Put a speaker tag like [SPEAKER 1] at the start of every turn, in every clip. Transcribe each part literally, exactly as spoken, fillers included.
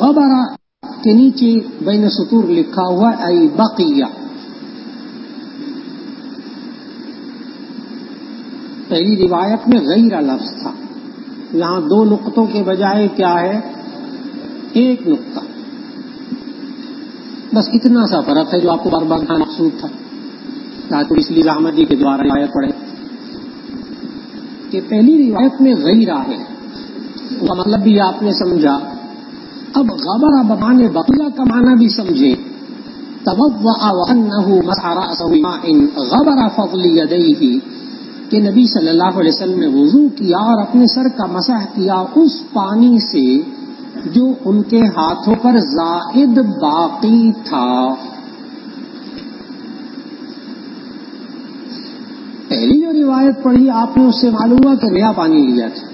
[SPEAKER 1] غبرہ کے نیچے بین سطور لکھا ہوا ای بقیہ. پہلی روایت میں غیر لفظ تھا، یہاں دو نقطوں کے بجائے کیا ہے؟ ایک نقطہ. بس اتنا سا فرق ہے جو آپ کو بار بار مقصود تھا. تاکہ اس لیے احمد جی کے دوارا روایت پڑھے کہ پہلی روایت میں غیر ہے، اس کا مطلب بھی آپ نے سمجھا. اب غبرہ بمانے بقیہ کا معنی بھی سمجھے. توضأ وأنه مسح رأسه بماء غبر فضل يديه، کہ نبی صلی اللہ علیہ وسلم نے وضو کیا اور اپنے سر کا مسح کیا اس پانی سے جو ان کے ہاتھوں پر زائد باقی تھا. پہلی جو روایت پڑھی آپ نے اس سے معلوم ہوا کہ نیا پانی لیا تھا.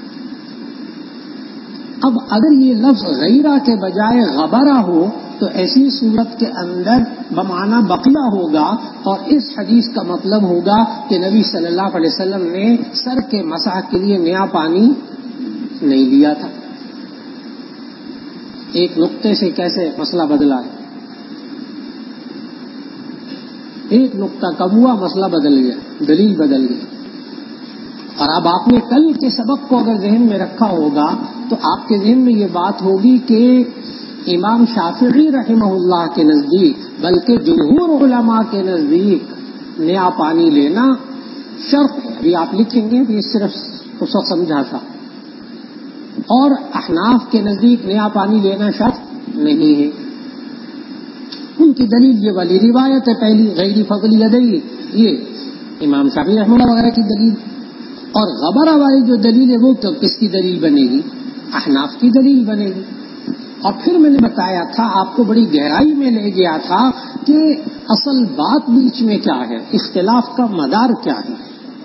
[SPEAKER 1] اب اگر یہ لفظ غیرہ کے بجائے غبرہ ہو تو ایسی صورت کے اندر بمعنی بقیہ ہوگا، اور اس حدیث کا مطلب ہوگا کہ نبی صلی اللہ علیہ وسلم نے سر کے مسح کے لیے نیا پانی نہیں لیا تھا. ایک نقطے سے کیسے مسئلہ بدلا ہے؟ ایک نقطہ کم ہوا، مسئلہ بدل گیا، دلیل بدل گئی. اور اب آپ نے کل کے سبق کو اگر ذہن میں رکھا ہوگا تو آپ کے ذہن میں یہ بات ہوگی کہ امام شافعی رحمہ اللہ کے نزدیک بلکہ جمہور علماء کے نزدیک نیا پانی لینا شرط ہے. ابھی آپ لکھیں گے یہ صرف اس وقت سمجھا تھا. اور احناف کے نزدیک نیا پانی لینا شرط نہیں ہے. ان کی دلیل یہ والی روایت ہے پہلی غیر فضل یدئی، یہ امام شافعی رحمہ اللہ وغیرہ کی دلیل. اور غبرہ والی جو دلیل ہے وہ کس کی دلیل بنے گی؟ احناف کی دلیل بنے گی. اور پھر میں نے بتایا تھا، آپ کو بڑی گہرائی میں لے گیا تھا کہ اصل بات بیچ میں کیا ہے، اختلاف کا مدار کیا ہے.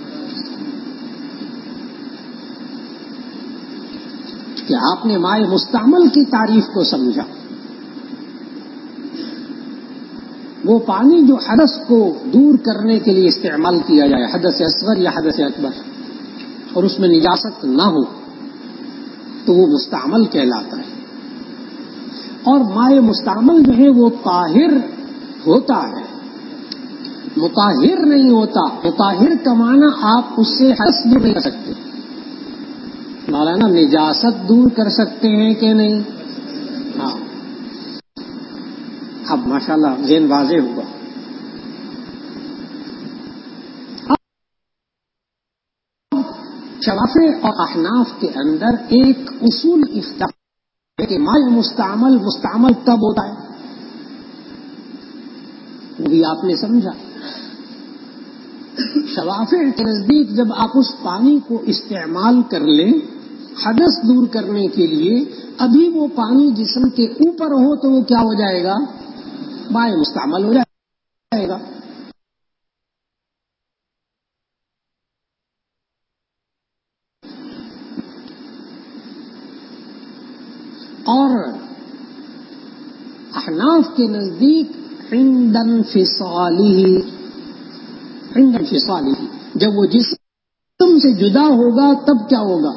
[SPEAKER 1] کہ آپ نے مائع مستعمل کی تعریف کو سمجھا، وہ پانی جو حدث کو دور کرنے کے لیے استعمال کیا جائے، حدث اصغر یا حدث اکبر، اور اس میں نجاست نہ ہو تو وہ مستعمل کہلاتا ہے. اور مائع مستعمل جو ہے وہ طاہر ہوتا ہے، مطہر نہیں ہوتا. مطہر کا معنی آپ اس سے حدث دور نہیں کر سکتے. مولانا نجاست دور کر سکتے ہیں کہ نہیں؟ ہاں. اب ماشاءاللہ ذہن واضح ہوگا. شوافع اور احناف کے اندر ایک اصول اختلاف ہے کہ مائع مستعمل مستعمل کب ہوتا ہے، وہ بھی آپ نے سمجھا. شوافع کے نزدیک جب آپ اس پانی کو استعمال کر لیں حدث دور کرنے کے لیے، ابھی وہ پانی جسم کے اوپر ہو تو وہ کیا ہو جائے گا؟ مائع مستعمل ہو جائے گا. اور احناف کے نزدیک عند انفصاله عند انفصاله جب وہ جسم سے جدا ہوگا تب کیا ہوگا؟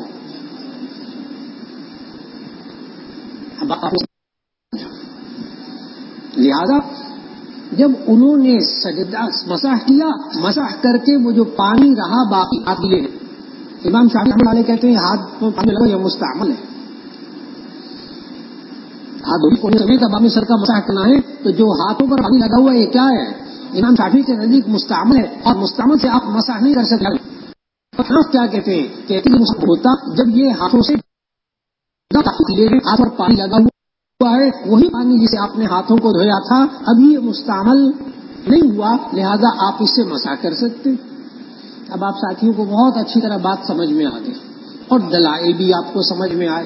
[SPEAKER 1] لہذا جب انہوں نے سجدہ مسح کیا، مسح کر کے وہ جو پانی رہا باقی ہاتھ لے، امام شافعی رحمۃ اللہ علیہ کہتے ہیں ہاتھ میں پانی لگا یہ مستعمل ہے. ہاتھ دھوئی کونے سمے کا باقی سر کا مسح کرنا ہے تو جو ہاتھوں پر پانی لگا ہوا ہے یہ کیا ہے؟ امام شافعی کے نزدیک مستعمل ہے، اور مستعمل سے آپ مسح نہیں کر سکتے. آپ کیا کہتے ہیں؟ کہتے ہیں مسح ہوتا جب یہ ہاتھوں سے ہاتھ پر پانی لگا ہوا ہے، وہی پانی جسے آپ نے ہاتھوں کو دھویا تھا ابھی یہ مستعمل نہیں ہوا، لہذا آپ اس سے مسح کر سکتے. اب آپ ساتھیوں کو بہت اچھی طرح بات سمجھ میں آ گئی اور دلائل بھی آپ کو سمجھ میں آئے.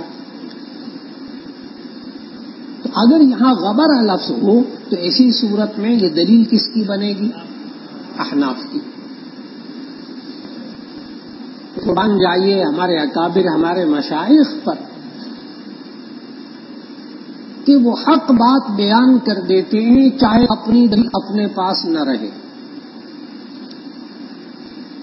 [SPEAKER 1] تو اگر یہاں غبرہ لفظ ہو تو ایسی صورت میں یہ دلیل کس کی بنے گی؟ احناف کی. قربان جائیے ہمارے اکابر ہمارے مشائخ پر کہ وہ حق بات بیان کر دیتے ہیں چاہے اپنی دلیل اپنے پاس نہ رہے،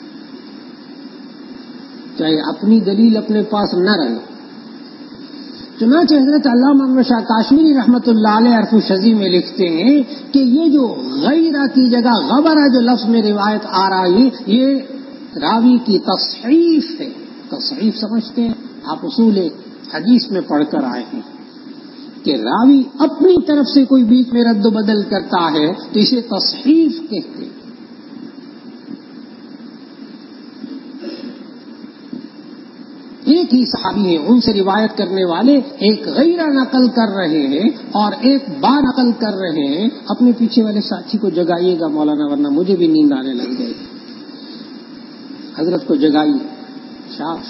[SPEAKER 1] چاہے اپنی دلیل اپنے پاس نہ رہے. چنانچہ حضرت علامہ محمد شاہ کاشمیری رحمۃ اللہ علیہ عرف الشذی میں لکھتے ہیں کہ یہ جو غیرہ کی جگہ غبرہ جو لفظ میں روایت آ رہا ہے یہ راوی کی تصحیف ہے. تصحیف سمجھتے ہیں آپ؟ اصول حدیث میں پڑھ کر آئے ہیں کہ راوی اپنی طرف سے کوئی بیچ میں رد و بدل کرتا ہے تو اسے تصحیف کہتے ہیں. ایک ہی صحابی ہیں، ان سے روایت کرنے والے ایک غیرہ نقل کر رہے ہیں اور ایک با نقل کر رہے ہیں. اپنے پیچھے والے ساتھی کو جگائیے گا مولانا، ورنہ مجھے بھی نیند آنے لگ جائے گی. حضرت کو جگائیے. شاش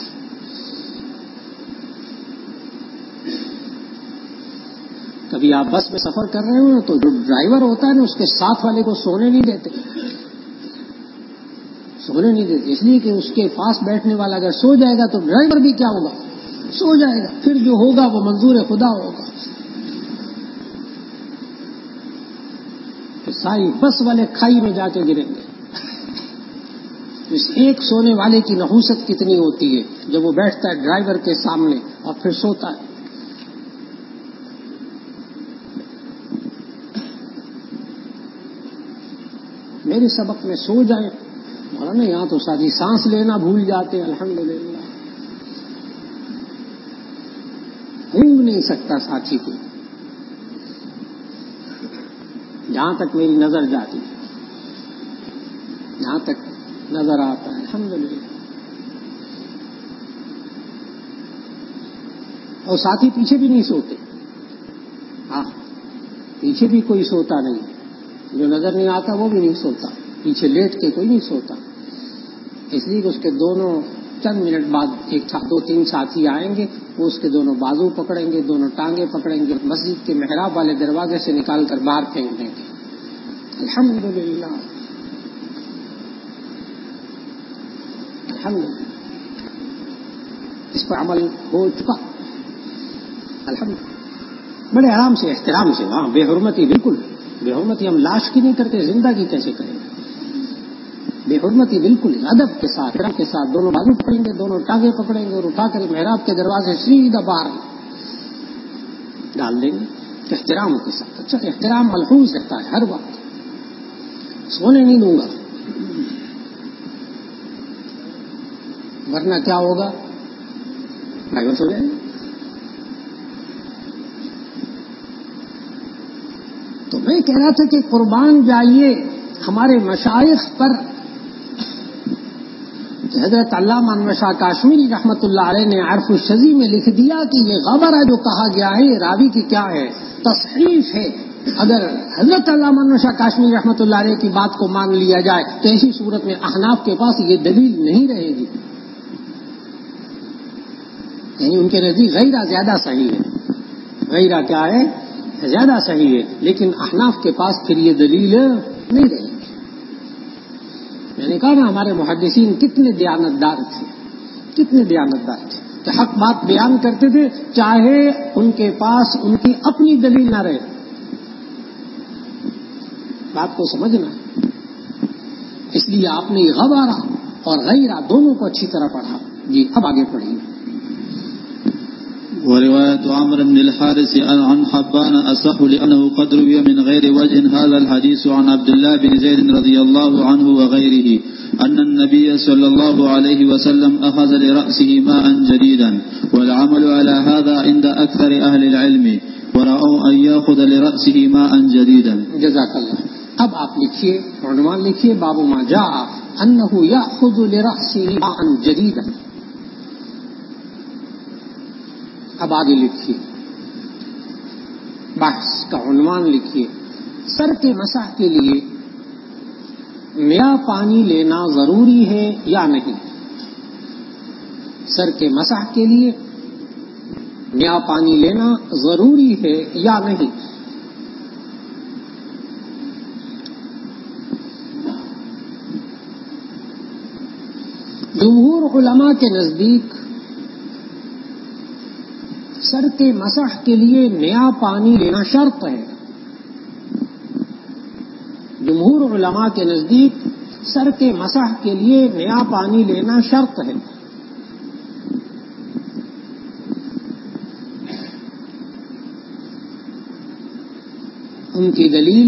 [SPEAKER 1] کبھی آپ بس میں سفر کر رہے ہو تو جو ڈرائیور ہوتا ہے نا اس کے ساتھ والے کو سونے نہیں دیتے سونے نہیں دیتے اس لیے کہ اس کے پاس بیٹھنے والا اگر سو جائے گا تو ڈرائیور بھی کیا ہوگا؟ سو جائے گا. پھر جو ہوگا وہ منظور خدا ہوگا. پھر ساری بس والے کھائی میں جا کے گریں گے. اس ایک سونے والے کی نحوست کتنی ہوتی ہے جب وہ بیٹھتا ہے ڈرائیور کے سامنے اور پھر سوتا ہے. میرے سبق میں سو جائیں مولانا، یہاں تو ساتھی سانس لینا بھول جاتے ہیں. الحمدللہ اونگ نہیں سکتا ساتھی کو جہاں تک میری نظر جاتی جہاں تک نظر آتا ہے. الحمدللہ اور ساتھی پیچھے بھی نہیں سوتے. ہاں پیچھے بھی کوئی سوتا نہیں، جو نظر نہیں آتا وہ بھی نہیں سوتا. پیچھے لیٹ کے کوئی نہیں سوتا، اس لیے کہ اس کے دونوں چند منٹ بعد ایک دو تین ساتھی آئیں گے، وہ اس کے دونوں بازو پکڑیں گے، دونوں ٹانگیں پکڑیں گے، مسجد کے محراب والے دروازے سے نکال کر باہر پھینک دیں گے. الحمدللہ الحمدللہ اس پر عمل ہو چکا. الحمدللہ بڑے آرام سے احترام سے. وہاں بے حرمتی بالکل بے حرمتی ہم لاش کی نہیں کرتے، زندہ کی کیسے کریں گے؟ بے حرمتی بالکل ادب کے ساتھ احترام کے ساتھ دونوں بازو پکڑیں گے، دونوں ٹانگیں پکڑیں گے اور اٹھا کر محراب کے دروازے سیدھا باہر ڈال دیں گے احترام کے ساتھ. اچھا احترام ملحوظ رہتا ہے ہر وقت. سونے نہیں دوں گا ورنہ کیا ہوگا؟ ڈرائیور سو جائے گا. تو میں کہہ رہا تھا کہ قربان جائیے ہمارے مشائخ پر. حضرت علامہ محمد شاہ کاشمیری رحمۃ اللہ علیہ نے عرف الشذی میں لکھ دیا کہ یہ غبرہ جو کہا گیا ہے یہ راوی کی کیا ہے؟ تصحیف ہے. اگر حضرت علامہ محمد شاہ کاشمیری رحمۃ اللہ علیہ کی بات کو مان لیا جائے تو ایسی صورت میں احناف کے پاس یہ دلیل نہیں رہے گی. یعنی ان کے نزدیک غیرہ زیادہ صحیح ہے. غیرہ کیا ہے؟ زیادہ صحیح ہے. لیکن احناف کے پاس پھر یہ دلیل نہیں رہے گی. میں نے کہا نا ہمارے محدثین کتنے دیانتدار تھے کتنے دیانتدار تھے کہ حق بات بیان کرتے تھے چاہے ان کے پاس ان کی اپنی دلیل نہ رہے. بات کو سمجھنا. اس لیے آپ نے غبارہ اور غیرہ دونوں کو اچھی طرح پڑھا. جی اب آگے پڑھیے.
[SPEAKER 2] ورواية عمرو بن الحارث عن حبان أصح لأنه قد روي من غير وجه هذا الحديث عن عبد الله بن زيد رضي الله عنه وغيره أن النبي صلى الله عليه وسلم أخذ لرأسه ماء جديدا والعمل على هذا عند أكثر أهل العلم ورأوا أن يأخذ لرأسه ماء جديدا.
[SPEAKER 1] جزاك الله. اب آپ لکھیے عنوان لکھیے باب ما جاء أنه يأخذ لرأسه ماء جديدا. اب آگے لکھیے بحث کا عنوان لکھیے سر کے مسح کے لیے نیا پانی لینا ضروری ہے یا نہیں. سر کے مسح کے لیے نیا پانی لینا ضروری ہے یا نہیں. جمہور علماء کے نزدیک سر کے مسح کے لیے نیا پانی لینا شرط ہے. جمہور علماء کے نزدیک سر کے مسح کے لیے نیا پانی لینا شرط ہے. ان کی دلیل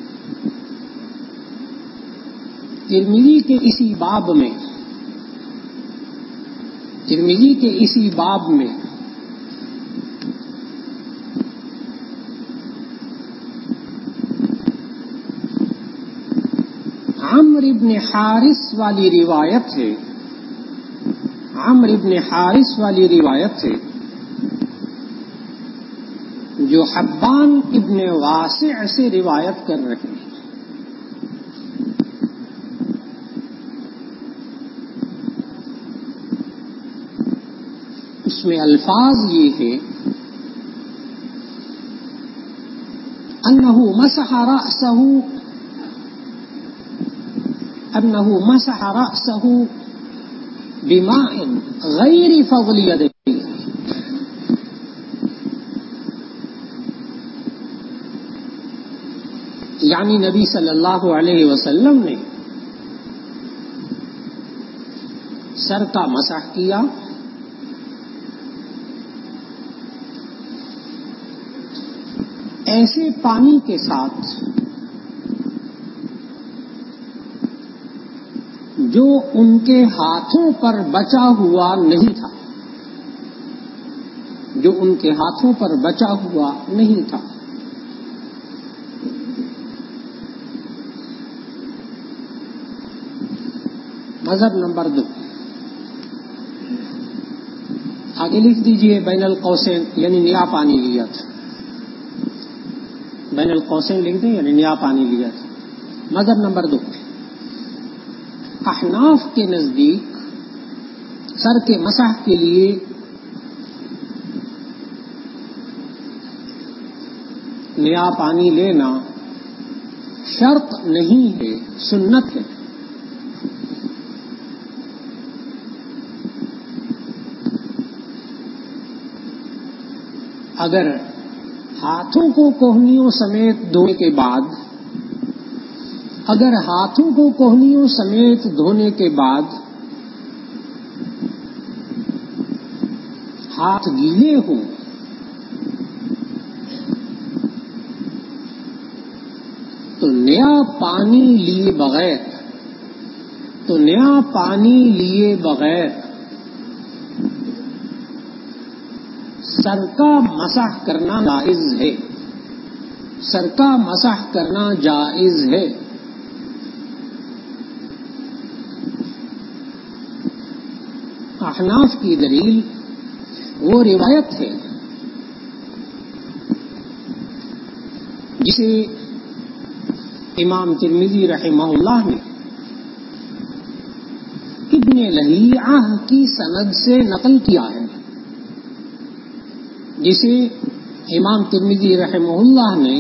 [SPEAKER 1] ترمذی کے اسی باب میں ترمذی کے اسی باب میں عمرو بن حارث والی روایت ہے عمرو بن حارث والی روایت ہے جو حبان ابن واسع سے روایت کر رہے ہیں. اس میں الفاظ یہ ہے انہ مسح رأسہ انہ مسح رأسہ بماء غیر فضل یدہ، یعنی نبی صلی اللہ علیہ وسلم نے سر کا مسح کیا ایسے پانی کے ساتھ جو ان کے ہاتھوں پر بچا ہوا نہیں تھا جو ان کے ہاتھوں پر بچا ہوا نہیں تھا. مذہب نمبر دو، آگے لکھ دیجئے بین القوسین، یعنی نیا پانی لیا تھا. بین القوسین لکھ دیں یعنی نیا پانی لیا تھا. مذہب نمبر دو، احناف کے نزدیک سر کے مسح کے لیے نیا پانی لینا شرط نہیں ہے، سنت ہے. اگر ہاتھوں کو کوہنیوں سمیت دھونے کے بعد اگر ہاتھوں کو کوہنیوں سمیت دھونے کے بعد ہاتھ گیلے ہوں تو نیا پانی لیے بغیر تو نیا پانی لیے بغیر سر کا مسح کرنا جائز ہے سر کا مسح کرنا جائز ہے. احناف کی دلیل وہ روایت ہے جسے امام ترمذی رحمہ اللہ نے ابن لہیعہ کی سند سے نقل کیا ہے جسے امام ترمذی رحمہ اللہ نے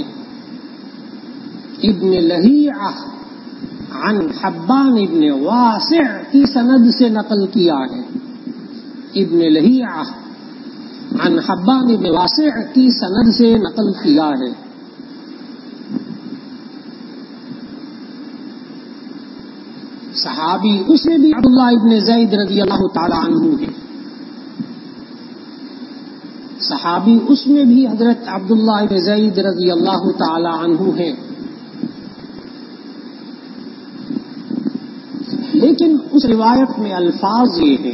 [SPEAKER 1] ابن لہیعہ عن حبان ابن واسع کی سند سے نقل کیا ہے. ابن لہیعہ عن حبان ابن واسع کی سند سے نقل کیا ہے. صحابی اس میں بھی عبداللہ ابن زید رضی اللہ تعالی عنہ ہے. صحابی اس میں بھی حضرت عبداللہ ابن زید رضی اللہ تعالی عنہ ہے. لیکن اس روایت میں الفاظ یہ ہیں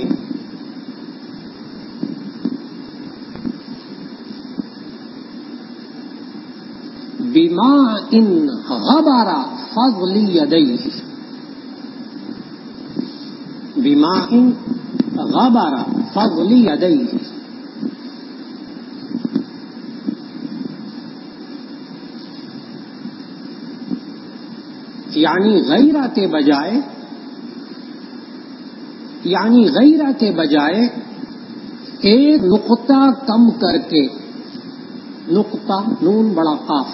[SPEAKER 1] بِمَاءٍ غَبَرَ فَضْلِ يَدَيْهِ بِمَاءٍ غَبَرَ فَضْلِ يَدَيْهِ، یعنی غیرہ کے بجائے یعنی غیرہ کے بجائے ایک نقطہ کم کر کے، نقطہ نون بڑا قاف،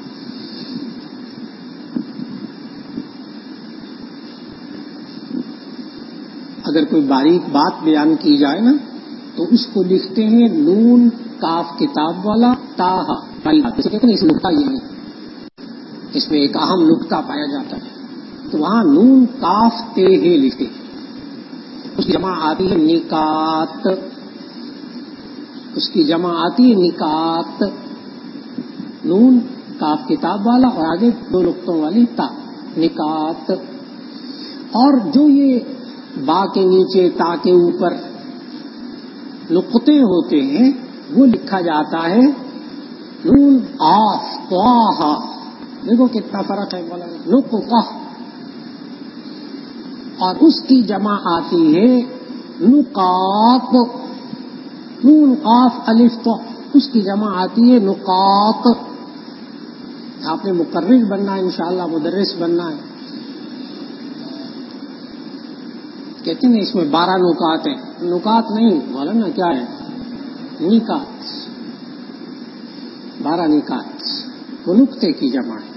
[SPEAKER 1] اگر کوئی باریک بات بیان کی جائے نا تو اس کو لکھتے ہیں نون کاف کتاب والا تاہا، کہتے ہیں اس نقطہ یہ ہے، اس میں ایک اہم نقطہ پایا جاتا ہے، تو وہاں نون کاف تے ہے لکھتے ہیں. اس کی جمع آتی ہے نکات، اس کی جمع آتی ہے نکات، نون کاف کتاب والا اور آگے دو نقطوں والی تا، نکات. اور جو یہ با کے نیچے تا کے اوپر نقطے ہوتے ہیں وہ لکھا جاتا ہے نون آف طاہا. دیکھو کتنا فرق ہے مولانا. نقطہ اور اس کی جمع آتی ہے نقاط. نون قاف الف تو اس کی جمع آتی ہے نقاط. آپ نے مقرر بننا ہے انشاءاللہ، مدرس بننا ہے. کہتے ہیں اس میں بارہ نکات ہیں. نکات نہیں مولانا، کیا ہے؟ نکات. بارہ نکات وہ نقطے کی جمع ہے.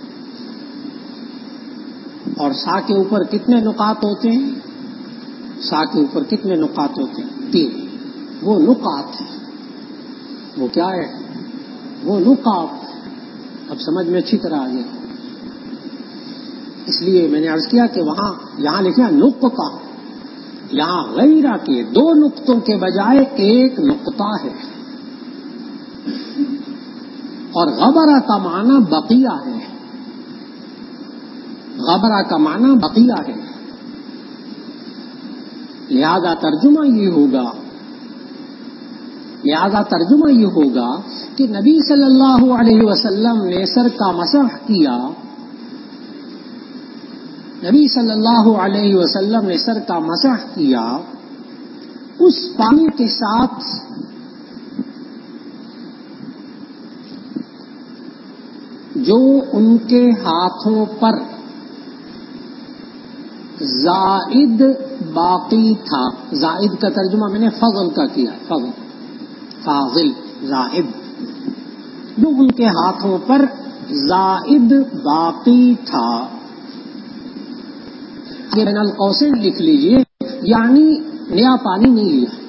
[SPEAKER 1] اور سا کے اوپر کتنے نقات ہوتے ہیں؟ سا کے اوپر کتنے نقات ہوتے ہیں؟ تین. وہ نقات ہے. وہ کیا ہے؟ وہ نقات. اب سمجھ میں اچھی طرح آ گیا. اس لیے میں نے عرض کیا کہ وہاں یہاں لکھا نقطہ، یہاں غیرہ کے دو نقطوں کے بجائے ایک نقطہ ہے. اور غبرہ کا معنی بقیہ ہے. غبرہ کا معنی بقیہ ہے. لہذا ترجمہ یہ ہوگا لہذا ترجمہ یہ ہوگا کہ نبی صلی اللہ علیہ وسلم نے سر کا مسح کیا. نبی صلی اللہ علیہ وسلم نے سر کا مسح کیا. اس پانی کے ساتھ جو ان کے ہاتھوں پر زائد باقی تھا. زائد کا ترجمہ میں نے فضل کا کیا. فضل، فاضل، زائد. جو ان کے ہاتھوں پر زائد باقی تھا، یہ بین القوسین لکھ لیجئے، یعنی نیا پانی نہیں لیا.